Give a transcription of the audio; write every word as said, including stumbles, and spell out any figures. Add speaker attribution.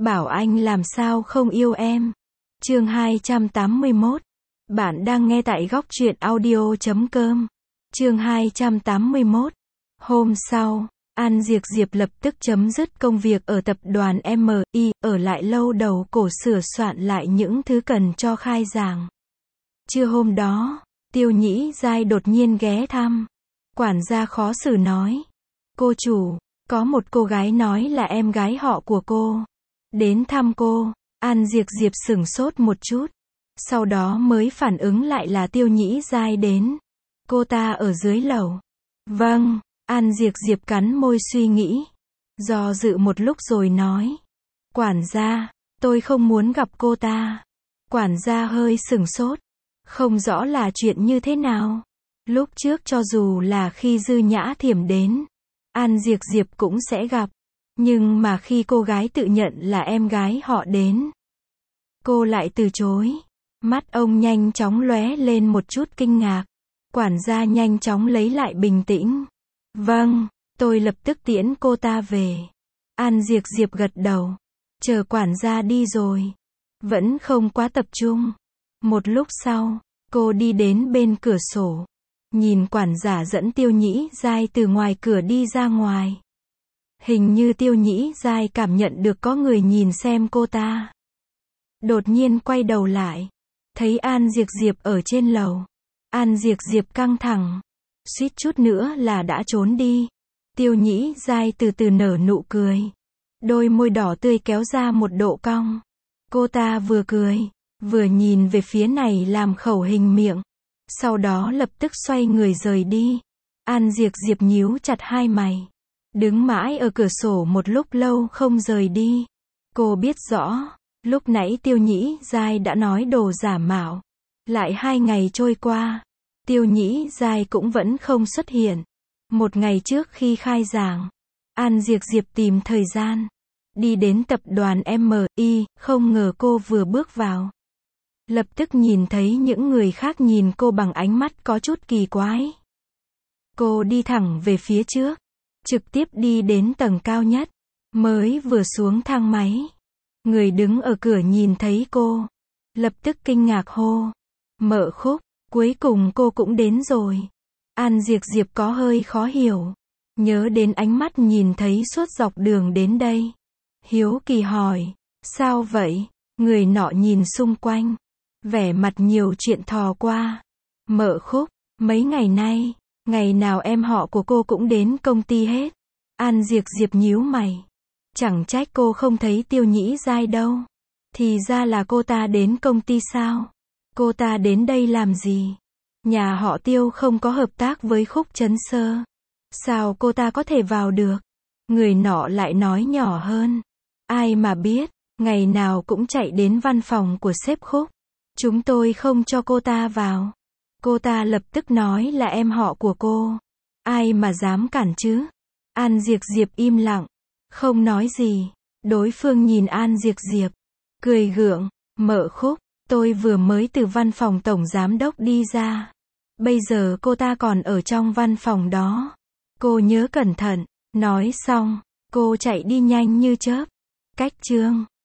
Speaker 1: bảo anh làm sao không yêu em. Chương hai trăm tám mươi mốt. Bạn đang nghe tại góc truyện audio chấm com. Chương hai trăm tám mươi mốt. Hôm sau, An Diệc Diệp lập tức chấm dứt công việc ở tập đoàn em i, ở lại lâu đầu cổ sửa soạn lại những thứ cần cho khai giảng. Trưa hôm đó, Tiêu Nhĩ Giai đột nhiên ghé thăm. Quản gia khó xử nói: cô chủ, có một cô gái nói là em gái họ của cô đến thăm cô. An Diệc Diệp sửng sốt một chút, sau đó mới phản ứng lại là Tiêu Nhĩ Giai đến. Cô ta ở dưới lầu. Vâng. An Diệc Diệp cắn môi suy nghĩ, do dự một lúc rồi nói: quản gia, tôi không muốn gặp cô ta. Quản gia hơi sửng sốt, không rõ là chuyện như thế nào. Lúc trước cho dù là khi Dư Nhã Thiểm đến, An Diệc Diệp cũng sẽ gặp. Nhưng mà khi cô gái tự nhận là em gái họ đến, cô lại từ chối. Mắt ông nhanh chóng lóe lên một chút kinh ngạc. Quản gia nhanh chóng lấy lại bình tĩnh. Vâng, tôi lập tức tiễn cô ta về. An Diệc Diệp gật đầu. Chờ quản gia đi rồi, vẫn không quá tập trung. Một lúc sau, cô đi đến bên cửa sổ, nhìn quản gia dẫn Tiêu Nhĩ Giai từ ngoài cửa đi ra ngoài. Hình như Tiêu Nhĩ Giai cảm nhận được có người nhìn xem cô ta. Đột nhiên quay đầu lại, thấy An Diệc Diệp ở trên lầu. An Diệc Diệp căng thẳng, suýt chút nữa là đã trốn đi. Tiêu Nhĩ Giai từ từ nở nụ cười, đôi môi đỏ tươi kéo ra một độ cong. Cô ta vừa cười, vừa nhìn về phía này làm khẩu hình miệng, sau đó lập tức xoay người rời đi. An Diệc Diệp nhíu chặt hai mày, đứng mãi ở cửa sổ một lúc lâu không rời đi. Cô biết rõ, lúc nãy Tiêu Nhĩ Giai đã nói đồ giả mạo. Lại hai ngày trôi qua, Tiêu Nhĩ Giai cũng vẫn không xuất hiện. Một ngày trước khi khai giảng, An Diệc Diệp tìm thời gian đi đến tập đoàn em i, không ngờ cô vừa bước vào, lập tức nhìn thấy những người khác nhìn cô bằng ánh mắt có chút kỳ quái. Cô đi thẳng về phía trước, trực tiếp đi đến tầng cao nhất. Mới vừa xuống thang máy, người đứng ở cửa nhìn thấy cô, lập tức kinh ngạc hô: Mợ Khúc, cuối cùng cô cũng đến rồi. An Diệc Diệp có hơi khó hiểu, nhớ đến ánh mắt nhìn thấy suốt dọc đường đến đây. Hiếu kỳ hỏi: sao vậy? Người nọ nhìn xung quanh, vẻ mặt nhiều chuyện thò qua. Mợ Khúc, mấy ngày nay, ngày nào em họ của cô cũng đến công ty hết. An Diệc Diệp nhíu mày. Chẳng trách cô không thấy Tiêu Nhĩ Giai đâu. Thì ra là cô ta đến công ty sao? Cô ta đến đây làm gì? Nhà họ Tiêu không có hợp tác với Khúc Trấn Sơ. Sao cô ta có thể vào được? Người nọ lại nói nhỏ hơn: ai mà biết, ngày nào cũng chạy đến văn phòng của sếp Khúc. Chúng tôi không cho cô ta vào. Cô ta lập tức nói là em họ của cô. Ai mà dám cản chứ? An Diệc Diệp im lặng, không nói gì. Đối phương nhìn An Diệc Diệp, cười gượng: Mợ Khúc, tôi vừa mới từ văn phòng tổng giám đốc đi ra. Bây giờ cô ta còn ở trong văn phòng đó. Cô nhớ cẩn thận. Nói xong, cô chạy đi nhanh như chớp. Cách chương